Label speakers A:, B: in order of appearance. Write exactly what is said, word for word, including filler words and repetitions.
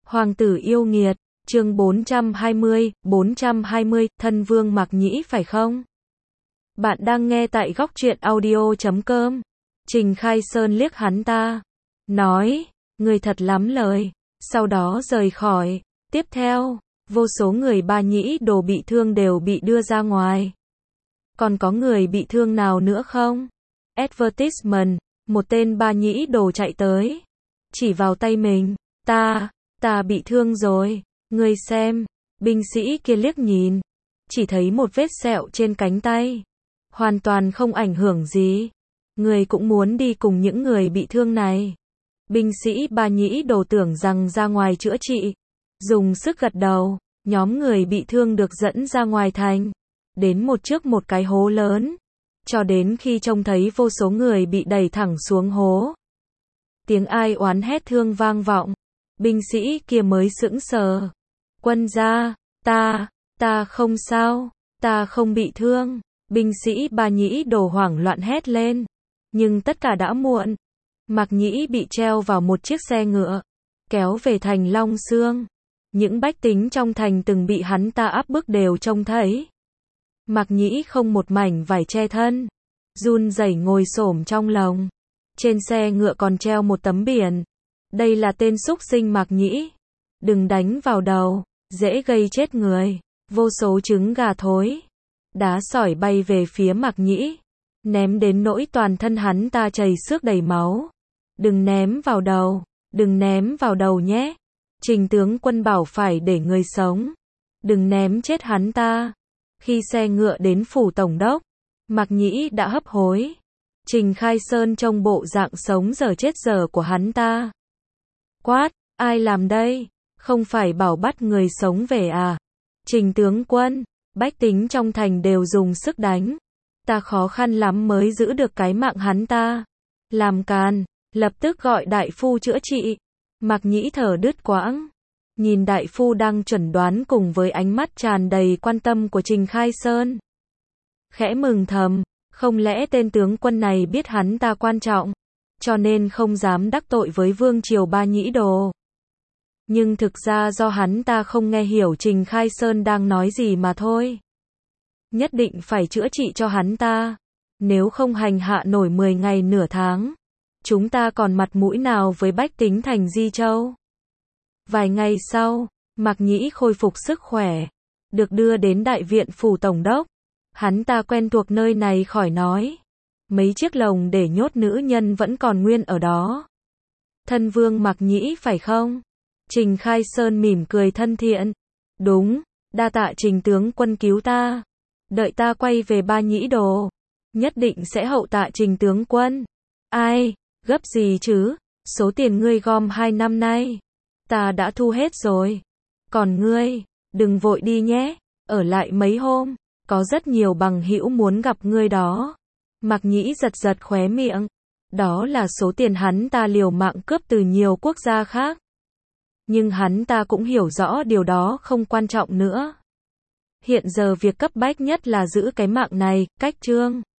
A: Hoàng tử yêu nghiệt, chương bốn trăm hai mươi, bốn trăm hai mươi, thân vương Mạc Nhĩ phải không? Bạn đang nghe tại góc truyện audio chấm com. Trình Khai Sơn liếc hắn ta, nói, người thật lắm lời, sau đó rời khỏi. Tiếp theo, vô số người Ba Nhĩ Đồ bị thương đều bị đưa ra ngoài. Còn có người bị thương nào nữa không? Advertisement, một tên Ba Nhĩ Đồ chạy tới, chỉ vào tay mình, ta, ta bị thương rồi, ngươi xem. Binh sĩ kia liếc nhìn, chỉ thấy một vết sẹo trên cánh tay, hoàn toàn không ảnh hưởng gì. Người cũng muốn đi cùng những người bị thương này. Binh sĩ Ba Nhĩ Đồ tưởng rằng ra ngoài chữa trị, dùng sức gật đầu. Nhóm người bị thương được dẫn ra ngoài thành, đến một trước một cái hố lớn, cho đến khi trông thấy vô số người bị đẩy thẳng xuống hố. Tiếng ai oán hét thương vang vọng, binh sĩ kia mới sững sờ. Quân gia, ta, ta không sao, ta không bị thương. Binh sĩ Ba Nhĩ Đồ hoảng loạn hét lên, nhưng tất cả đã muộn. Mạc Nhĩ bị treo vào một chiếc xe ngựa, kéo về thành Long Xương. Những bách tính trong thành từng bị hắn ta áp bức đều trông thấy. Mạc Nhĩ không một mảnh vải che thân, run rẩy ngồi xổm trong lồng. Trên xe ngựa còn treo một tấm biển. Đây là tên súc sinh Mạc Nhĩ. Đừng đánh vào đầu, dễ gây chết người. Vô số trứng gà thối, đá sỏi bay về phía Mạc Nhĩ, ném đến nỗi toàn thân hắn ta chảy xước đầy máu. Đừng ném vào đầu, đừng ném vào đầu nhé. Trình tướng quân bảo phải để người sống, đừng ném chết hắn ta. Khi xe ngựa đến phủ tổng đốc, Mạc Nhĩ đã hấp hối. Trình Khai Sơn trông bộ dạng sống dở chết dở của hắn ta, quát, ai làm đây? Không phải bảo bắt người sống về à? Trình tướng quân, bách tính trong thành đều dùng sức đánh, ta khó khăn lắm mới giữ được cái mạng hắn ta. Làm càn, lập tức gọi đại phu chữa trị. Mạc Nhĩ thở đứt quãng, nhìn đại phu đang chẩn đoán cùng với ánh mắt tràn đầy quan tâm của Trình Khai Sơn. Khẽ mừng thầm, không lẽ tên tướng quân này biết hắn ta quan trọng, cho nên không dám đắc tội với vương triều Ba Nhĩ Đồ. Nhưng thực ra do hắn ta không nghe hiểu Trình Khai Sơn đang nói gì mà thôi. Nhất định phải chữa trị cho hắn ta, nếu không hành hạ nổi mười ngày nửa tháng, chúng ta còn mặt mũi nào với bách tính thành Di Châu. Vài ngày sau, Mạc Nhĩ khôi phục sức khỏe, được đưa đến đại viện phủ tổng đốc. Hắn ta quen thuộc nơi này khỏi nói. Mấy chiếc lồng để nhốt nữ nhân vẫn còn nguyên ở đó. Thân vương Mạc Nhĩ phải không? Trình Khai Sơn mỉm cười thân thiện. Đúng, đa tạ Trình tướng quân cứu ta. Đợi ta quay về Ba Nhĩ Đồ, nhất định sẽ hậu tạ Trình tướng quân. Ai, gấp gì chứ, số tiền ngươi gom hai năm nay, ta đã thu hết rồi. Còn ngươi, đừng vội đi nhé, ở lại mấy hôm, có rất nhiều bằng hữu muốn gặp ngươi đó. Mạc Nhĩ giật giật khóe miệng, đó là số tiền hắn ta liều mạng cướp từ nhiều quốc gia khác. Nhưng hắn ta cũng hiểu rõ điều đó không quan trọng nữa. Hiện giờ việc cấp bách nhất là giữ cái mạng này. Cách chương